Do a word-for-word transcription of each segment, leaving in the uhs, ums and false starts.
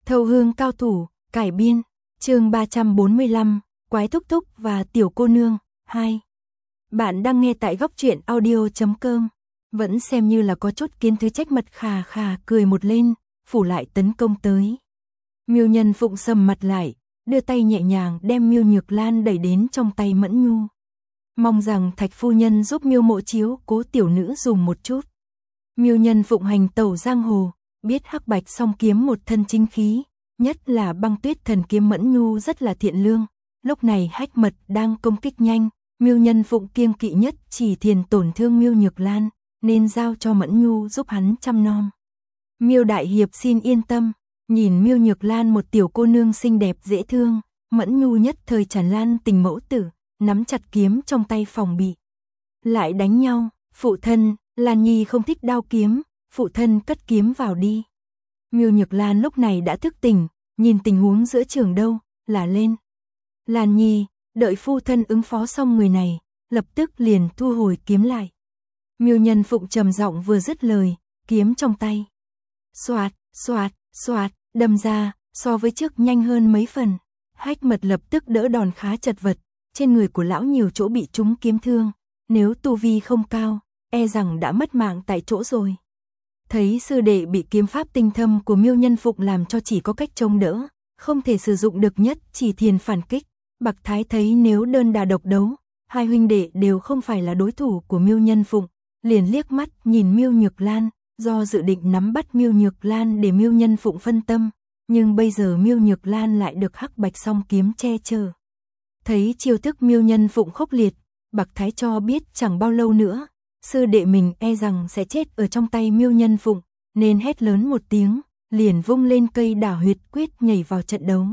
Thâu hương cao thủ, cải biên, chương ba trăm bốn mươi lăm, Quái Thúc Thúc và Tiểu Cô Nương, hai. Bạn đang nghe tại góc truyện audio chấm com, vẫn xem như là có chút kiến thứ trách mật khà khà cười một lên, phủ lại tấn công tới. Miêu Nhân Phụng sầm mặt lại, đưa tay nhẹ nhàng đem Miêu Nhược Lan đẩy đến trong tay Mẫn Nhu. Mong rằng Thạch phu nhân giúp Miêu Mộ chiếu cố tiểu nữ dùng một chút. Miêu Nhân Phụng hành tẩu giang hồ, biết hắc bạch song kiếm một thân chính khí, nhất là Băng Tuyết thần kiếm Mẫn Nhu rất là thiện lương. Lúc này Hách Mật đang công kích nhanh, Miêu Nhân Phụng kiêng kỵ nhất chỉ thiền tổn thương Miêu Nhược Lan, nên giao cho Mẫn Nhu giúp hắn chăm nom. Miêu đại hiệp xin yên tâm, nhìn Miêu Nhược Lan một tiểu cô nương xinh đẹp dễ thương, Mẫn Nhu nhất thời tràn lan tình mẫu tử, nắm chặt kiếm trong tay phòng bị. Lại đánh nhau, phụ thân, Lan Nhi không thích đao kiếm, phụ thân cất kiếm vào đi. Miêu Nhược Lan lúc này đã thức tỉnh, nhìn tình huống giữa trường đâu, là lên. Lan Nhi, đợi phu thân ứng phó xong người này, lập tức liền thu hồi kiếm lại. Miêu Nhân Phụng trầm giọng vừa dứt lời, kiếm trong tay. Xoạt, xoạt, xoạt, đâm ra, so với trước nhanh hơn mấy phần. Hách Mật lập tức đỡ đòn khá chật vật, trên người của lão nhiều chỗ bị trúng kiếm thương, nếu tu vi không cao, e rằng đã mất mạng tại chỗ rồi. Thấy sư đệ bị kiếm pháp tinh thâm của Miêu Nhân Phụng làm cho chỉ có cách chống đỡ, không thể sử dụng được nhất chỉ thiền phản kích. Bạc Thái thấy nếu đơn đà độc đấu, hai huynh đệ đều không phải là đối thủ của Miêu Nhân Phụng, liền liếc mắt nhìn Miêu Nhược Lan, do dự định nắm bắt Miêu Nhược Lan để Miêu Nhân Phụng phân tâm, nhưng bây giờ Miêu Nhược Lan lại được hắc bạch song kiếm che chở. Thấy chiêu thức Miêu Nhân Phụng khốc liệt, Bạc Thái cho biết chẳng bao lâu nữa, sư đệ mình e rằng sẽ chết ở trong tay Miêu Nhân Phụng, nên hét lớn một tiếng, liền vung lên cây đả huyệt quyết nhảy vào trận đấu.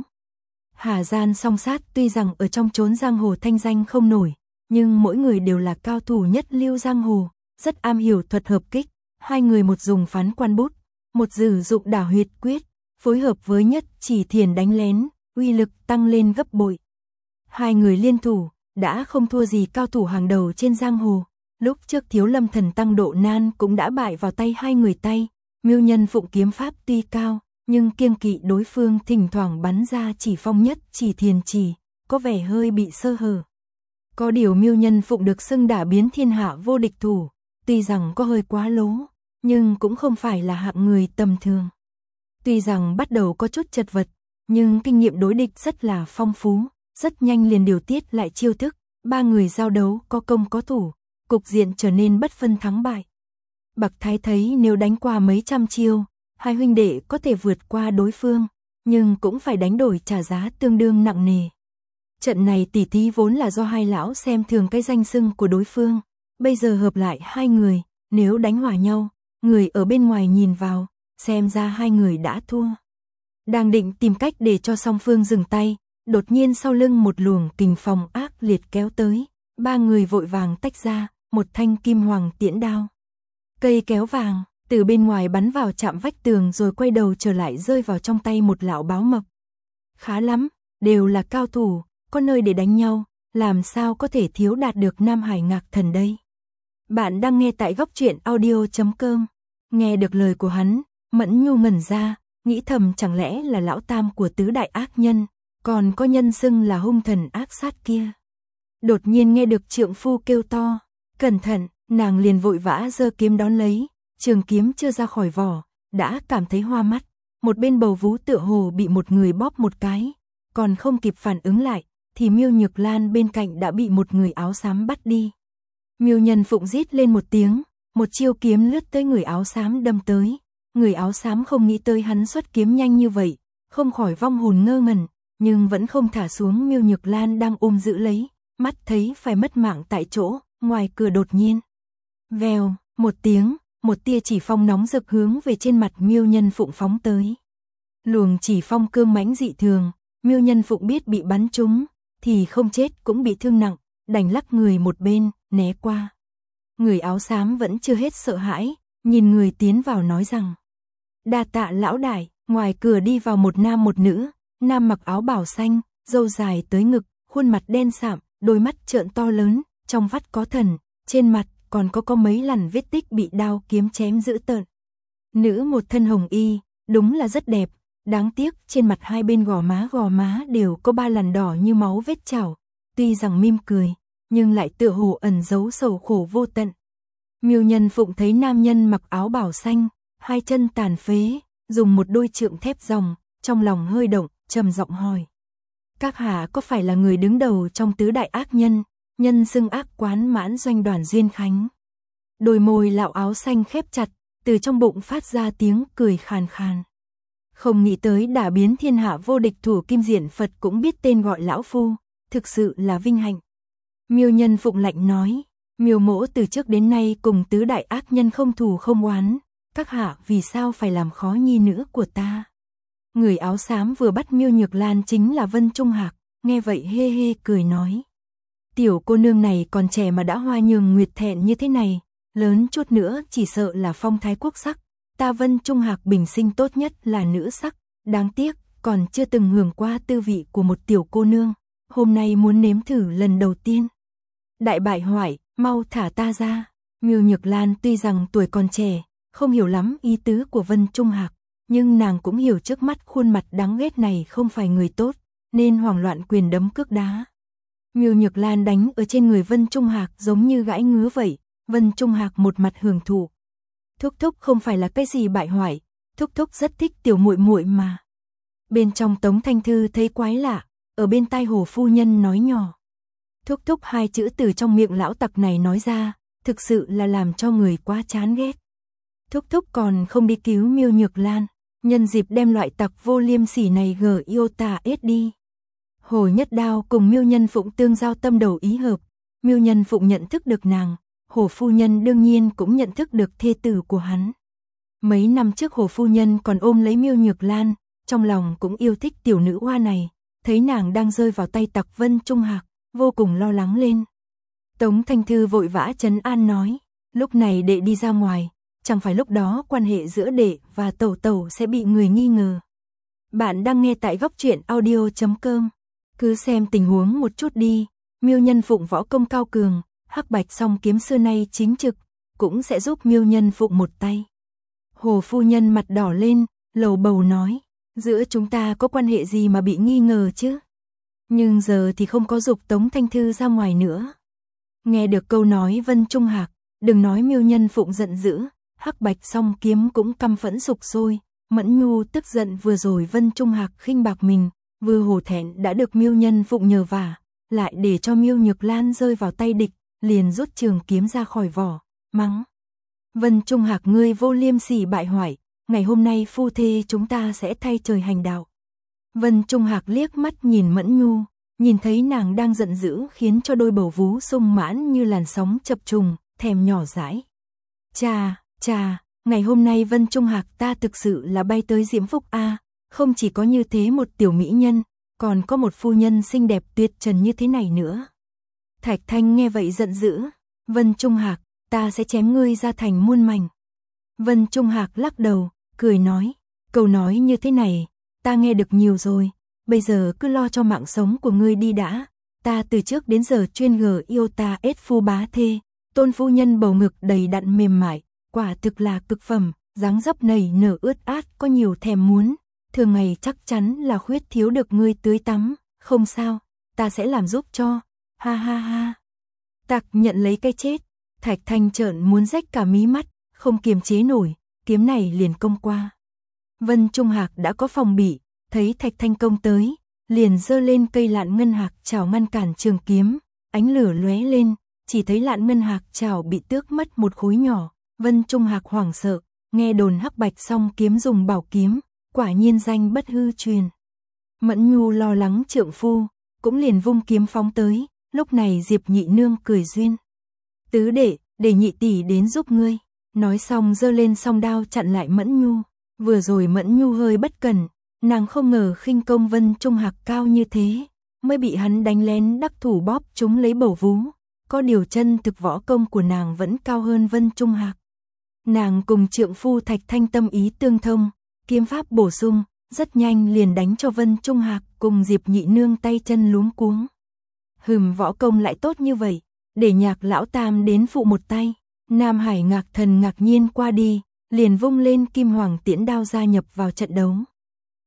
Hà gian song sát tuy rằng ở trong chốn giang hồ thanh danh không nổi, nhưng mỗi người đều là cao thủ nhất lưu giang hồ, rất am hiểu thuật hợp kích. Hai người một dùng phán quan bút, một sử dụng đả huyệt quyết, phối hợp với nhất chỉ thiền đánh lén, uy lực tăng lên gấp bội. Hai người liên thủ, đã không thua gì cao thủ hàng đầu trên giang hồ. Lúc trước Thiếu Lâm Thần Tăng Độ Nan cũng đã bại vào tay hai người tay. Miêu Nhân Phụng kiếm pháp tuy cao, nhưng kiêng kỵ đối phương thỉnh thoảng bắn ra chỉ phong nhất chỉ thiền chỉ, có vẻ hơi bị sơ hở. Có điều Miêu Nhân Phụng được xưng đả biến thiên hạ vô địch thủ, tuy rằng có hơi quá lố, nhưng cũng không phải là hạng người tầm thường. Tuy rằng bắt đầu có chút chật vật, nhưng kinh nghiệm đối địch rất là phong phú, rất nhanh liền điều tiết lại chiêu thức, ba người giao đấu có công có thủ, cục diện trở nên bất phân thắng bại. Bạc Thái thấy nếu đánh qua mấy trăm chiêu, hai huynh đệ có thể vượt qua đối phương, nhưng cũng phải đánh đổi trả giá tương đương nặng nề. Trận này tỉ thí vốn là do hai lão xem thường cái danh xưng của đối phương, bây giờ hợp lại hai người, nếu đánh hòa nhau, người ở bên ngoài nhìn vào, xem ra hai người đã thua. Đang định tìm cách để cho song phương dừng tay, đột nhiên sau lưng một luồng kình phong ác liệt kéo tới, ba người vội vàng tách ra, một thanh kim hoàng tiễn đao. Cây kéo vàng, từ bên ngoài bắn vào chạm vách tường rồi quay đầu trở lại rơi vào trong tay một lão báo mập. Khá lắm, đều là cao thủ, có nơi để đánh nhau, làm sao có thể thiếu đạt được Nam Hải Ngạc Thần đây. Bạn đang nghe tại góc truyện audio chấm com. Nghe được lời của hắn, Mẫn Nhu ngẩn ra, nghĩ thầm chẳng lẽ là lão tam của tứ đại ác nhân, còn có nhân xưng là hung thần ác sát kia. Đột nhiên nghe được trượng phu kêu to, cẩn thận, nàng liền vội vã giơ kiếm đón lấy, trường kiếm chưa ra khỏi vỏ, đã cảm thấy hoa mắt, một bên bầu vú tựa hồ bị một người bóp một cái, còn không kịp phản ứng lại, thì Miêu Nhược Lan bên cạnh đã bị một người áo xám bắt đi. Miêu Nhân Phụng rít lên một tiếng, một chiêu kiếm lướt tới người áo xám đâm tới, người áo xám không nghĩ tới hắn xuất kiếm nhanh như vậy, không khỏi vong hồn ngơ ngẩn, nhưng vẫn không thả xuống Miêu Nhược Lan đang ôm giữ lấy, mắt thấy phải mất mạng tại chỗ, ngoài cửa đột nhiên. Vèo, một tiếng, một tia chỉ phong nóng rực hướng về trên mặt Miêu Nhân Phụng phóng tới. Luồng chỉ phong cương mãnh dị thường, Miêu Nhân Phụng biết bị bắn trúng, thì không chết cũng bị thương nặng, đành lắc người một bên, né qua. Người áo xám vẫn chưa hết sợ hãi, nhìn người tiến vào nói rằng: đa tạ lão đại. Ngoài cửa đi vào một nam một nữ, nam mặc áo bảo xanh, râu dài tới ngực, khuôn mặt đen sạm, đôi mắt trợn to lớn, trong vắt có thần, trên mặt còn có có mấy lần vết tích bị đao kiếm chém dữ tợn. Nữ một thân hồng y, đúng là rất đẹp, đáng tiếc trên mặt hai bên gò má gò má đều có ba lằn đỏ như máu vết chảo, tuy rằng mỉm cười, nhưng lại tựa hồ ẩn giấu sầu khổ vô tận. Miêu Nhân Phụng thấy nam nhân mặc áo bảo xanh, hai chân tàn phế, dùng một đôi trượng thép ròng, trong lòng hơi động, trầm giọng hỏi. Các hạ có phải là người đứng đầu trong tứ đại ác nhân, nhân xưng ác quán mãn doanh đoàn Duyên Khánh? Đôi môi lão áo xanh khép chặt, từ trong bụng phát ra tiếng cười khàn khàn. Không nghĩ tới đả biến thiên hạ vô địch thủ kim diện Phật cũng biết tên gọi lão phu, thực sự là vinh hạnh. Miêu Nhân Phụng lạnh nói, Miêu mỗ từ trước đến nay cùng tứ đại ác nhân không thù không oán, các hạ vì sao phải làm khó nhi nữ của ta? Người áo xám vừa bắt Miêu Nhược Lan chính là Vân Trung Hạc, nghe vậy hê hê cười nói. Tiểu cô nương này còn trẻ mà đã hoa nhường nguyệt thẹn như thế này, lớn chút nữa chỉ sợ là phong thái quốc sắc, ta Vân Trung Hạc bình sinh tốt nhất là nữ sắc, đáng tiếc còn chưa từng hưởng qua tư vị của một tiểu cô nương, hôm nay muốn nếm thử lần đầu tiên. Đại bại hoại, mau thả ta ra. Miêu Nhược Lan tuy rằng tuổi còn trẻ, không hiểu lắm ý tứ của Vân Trung Hạc, nhưng nàng cũng hiểu trước mắt khuôn mặt đáng ghét này không phải người tốt, nên hoảng loạn quyền đấm cước đá. Miêu Nhược Lan đánh ở trên người Vân Trung Hạc giống như gãi ngứa vậy, Vân Trung Hạc một mặt hưởng thụ. Thúc thúc không phải là cái gì bại hoại, thúc thúc rất thích tiểu muội muội mà. Bên trong Tống Thanh Thư thấy quái lạ, ở bên tai Hồ phu nhân nói nhỏ. Thúc thúc hai chữ từ trong miệng lão tặc này nói ra, thực sự là làm cho người quá chán ghét. Thúc thúc còn không đi cứu Miêu Nhược Lan, nhân dịp đem loại tặc vô liêm sỉ này gờ yêu tà ết đi. Hồ Nhất Đao cùng Miêu Nhân Phụng tương giao tâm đầu ý hợp, Miêu Nhân Phụng nhận thức được nàng, Hồ phu nhân đương nhiên cũng nhận thức được thê tử của hắn. Mấy năm trước Hồ phu nhân còn ôm lấy Miêu Nhược Lan, trong lòng cũng yêu thích tiểu nữ hoa này, thấy nàng đang rơi vào tay tặc Vân Trung Hạc, vô cùng lo lắng lên. Tống Thanh Thư vội vã trấn an nói, lúc này đệ đi ra ngoài, chẳng phải lúc đó quan hệ giữa đệ và tẩu tẩu sẽ bị người nghi ngờ. Bạn đang nghe tại góc truyện audio chấm com, cứ xem tình huống một chút đi. Miêu Nhân Phụng võ công cao cường, hắc bạch song kiếm xưa nay chính trực, cũng sẽ giúp Miêu Nhân Phụng một tay. Hồ phu nhân mặt đỏ lên, lầu bầu nói, giữa chúng ta có quan hệ gì mà bị nghi ngờ chứ? Nhưng giờ thì không có dục Tống Thanh Thư ra ngoài nữa. Nghe được câu nói Vân Trung Hạc, đừng nói Miêu Nhân Phụng giận dữ, hắc bạch song kiếm cũng căm phẫn sục sôi. Mẫn Nhu tức giận vừa rồi Vân Trung Hạc khinh bạc mình, vừa hổ thẹn đã được Miêu Nhân Phụng nhờ vả, lại để cho Miêu Nhược Lan rơi vào tay địch, liền rút trường kiếm ra khỏi vỏ, mắng. Vân Trung Hạc ngươi vô liêm sỉ bại hoại, ngày hôm nay phu thê chúng ta sẽ thay trời hành đạo. Vân Trung Hạc liếc mắt nhìn Mẫn Nhu, nhìn thấy nàng đang giận dữ khiến cho đôi bầu vú sung mãn như làn sóng chập trùng, thèm nhỏ dãi. Chà, chà, ngày hôm nay Vân Trung Hạc ta thực sự là bay tới diễm phúc a, không chỉ có như thế một tiểu mỹ nhân, còn có một phu nhân xinh đẹp tuyệt trần như thế này nữa. Thạch Thanh nghe vậy giận dữ, Vân Trung Hạc, ta sẽ chém ngươi ra thành muôn mảnh. Vân Trung Hạc lắc đầu, cười nói, câu nói như thế này, ta nghe được nhiều rồi, bây giờ cứ lo cho mạng sống của ngươi đi đã, ta từ trước đến giờ chuyên gờ yêu ta ết phu bá thê, tôn phu nhân bầu ngực đầy đặn mềm mại, quả thực là cực phẩm, dáng dấp nảy nở ướt át có nhiều thèm muốn, thường ngày chắc chắn là khuyết thiếu được ngươi tưới tắm, không sao, ta sẽ làm giúp cho, ha ha ha. Tặc nhận lấy cái chết, Thạch Thanh trợn muốn rách cả mí mắt, không kiềm chế nổi, kiếm này liền công qua. Vân Trung Hạc đã có phòng bị, thấy Thạch Thanh công tới, liền giơ lên cây lạn ngân hạc chảo ngăn cản trường kiếm, ánh lửa lóe lên, chỉ thấy lạn ngân hạc chảo bị tước mất một khối nhỏ, Vân Trung Hạc hoảng sợ, nghe đồn hắc bạch song kiếm dùng bảo kiếm, quả nhiên danh bất hư truyền. Mẫn Nhu lo lắng trượng phu, cũng liền vung kiếm phóng tới, lúc này Diệp Nhị Nương cười duyên. Tứ đệ, để nhị tỷ đến giúp ngươi, nói xong giơ lên song đao chặn lại Mẫn Nhu, vừa rồi Mẫn Nhu hơi bất cẩn, nàng không ngờ khinh công Vân Trung Hạc cao như thế, mới bị hắn đánh lén đắc thủ bóp trúng lấy bầu vú, có điều chân thực võ công của nàng vẫn cao hơn Vân Trung Hạc. Nàng cùng trượng phu Thạch Thanh tâm ý tương thông, kiếm pháp bổ sung, rất nhanh liền đánh cho Vân Trung Hạc cùng Diệp Nhị Nương tay chân luống cuống. Hừm, võ công lại tốt như vậy, để Nhạc lão tam đến phụ một tay. Nam Hải Ngạc Thần ngạc nhiên qua đi, liền vung lên kim hoàng tiễn đao gia nhập vào trận đấu.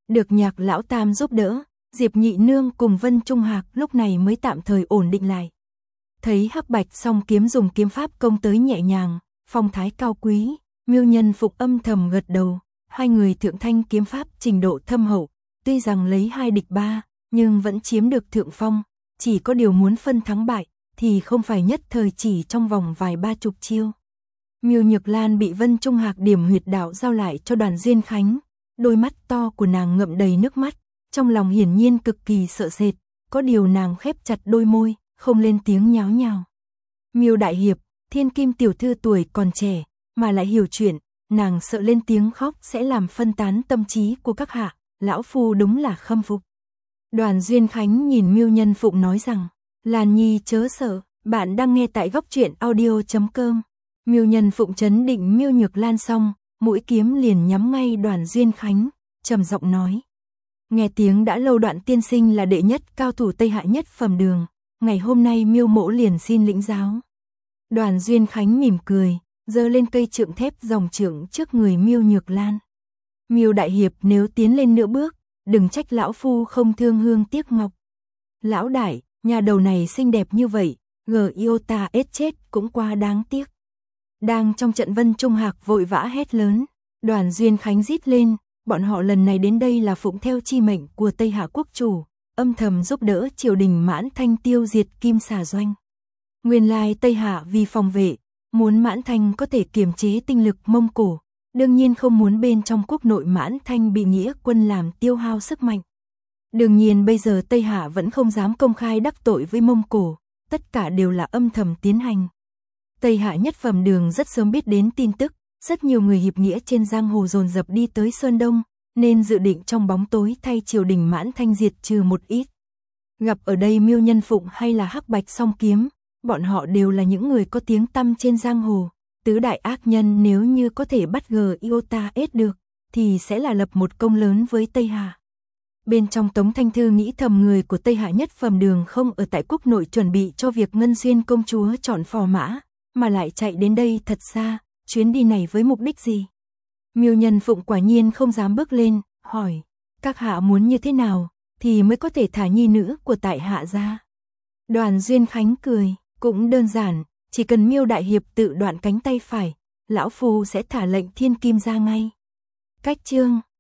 Được Nhạc lão tam giúp đỡ, Diệp Nhị nương cùng Vân Trung Hạc lúc này mới tạm thời ổn định lại. Thấy Hắc Bạch song kiếm dùng kiếm pháp công tới nhẹ nhàng, phong thái cao quý, Miêu Nhân Phụng âm thầm gật đầu, hai người thượng thanh kiếm pháp trình độ thâm hậu, tuy rằng lấy hai địch ba, nhưng vẫn chiếm được thượng phong, chỉ có điều muốn phân thắng bại, thì không phải nhất thời chỉ trong vòng vài ba chục chiêu. Miêu Nhược Lan bị Vân Trung Hạc điểm huyệt đạo giao lại cho Đoàn Duyên Khánh, đôi mắt to của nàng ngậm đầy nước mắt, trong lòng hiển nhiên cực kỳ sợ sệt, có điều nàng khép chặt đôi môi, không lên tiếng nháo nhào. Miêu đại hiệp, thiên kim tiểu thư tuổi còn trẻ, mà lại hiểu chuyện, nàng sợ lên tiếng khóc sẽ làm phân tán tâm trí của các hạ, lão phu đúng là khâm phục. Đoàn Duyên Khánh nhìn Miêu Nhân Phụng nói rằng, Lan Nhi chớ sợ, bạn đang nghe tại góc truyện audio chấm com. Miêu Nhân Phụng trấn định Miêu Nhược Lan xong, mũi kiếm liền nhắm ngay Đoàn Duyên Khánh, trầm giọng nói. Nghe tiếng đã lâu Đoạn tiên sinh là đệ nhất cao thủ Tây Hạ nhất phẩm đường, ngày hôm nay Miêu mỗ liền xin lĩnh giáo. Đoàn Duyên Khánh mỉm cười, giơ lên cây trượng thép dòng trượng trước người Miêu Nhược Lan. Miêu đại hiệp nếu tiến lên nửa bước, đừng trách lão phu không thương hương tiếc ngọc. Lão đại, nhà đầu này xinh đẹp như vậy, gờ yêu ta ết chết cũng qua đáng tiếc. Đang trong trận Vân Trung Hạc vội vã hét lớn, Đoàn Duyên Khánh rít lên, bọn họ lần này đến đây là phụng theo chi mệnh của Tây Hạ quốc chủ, âm thầm giúp đỡ triều đình Mãn Thanh tiêu diệt Kim Xà Doanh. Nguyên lai Tây Hạ vì phòng vệ, muốn Mãn Thanh có thể kiềm chế tinh lực Mông Cổ, đương nhiên không muốn bên trong quốc nội Mãn Thanh bị nghĩa quân làm tiêu hao sức mạnh. Đương nhiên bây giờ Tây Hạ vẫn không dám công khai đắc tội với Mông Cổ, tất cả đều là âm thầm tiến hành. Tây Hạ nhất phẩm đường rất sớm biết đến tin tức, rất nhiều người hiệp nghĩa trên giang hồ dồn dập đi tới Sơn Đông, nên dự định trong bóng tối thay triều đình Mãn Thanh diệt trừ một ít. Gặp ở đây Miêu Nhân Phụng hay là Hắc Bạch song kiếm, bọn họ đều là những người có tiếng tăm trên giang hồ, tứ đại ác nhân nếu như có thể bắt gờ Iota ết được, thì sẽ là lập một công lớn với Tây Hạ. Bên trong Tống Thanh Thư nghĩ thầm người của Tây Hạ nhất phẩm đường không ở tại quốc nội chuẩn bị cho việc Ngân Xuyên công chúa chọn phò mã, mà lại chạy đến đây thật xa, chuyến đi này với mục đích gì? Miêu Nhân Phụng quả nhiên không dám bước lên, hỏi, các hạ muốn như thế nào, thì mới có thể thả nhi nữ của tại hạ ra? Đoàn Duyên Khánh cười, cũng đơn giản, chỉ cần Miêu đại hiệp tự đoạn cánh tay phải, lão phu sẽ thả lệnh thiên kim ra ngay. Cách chương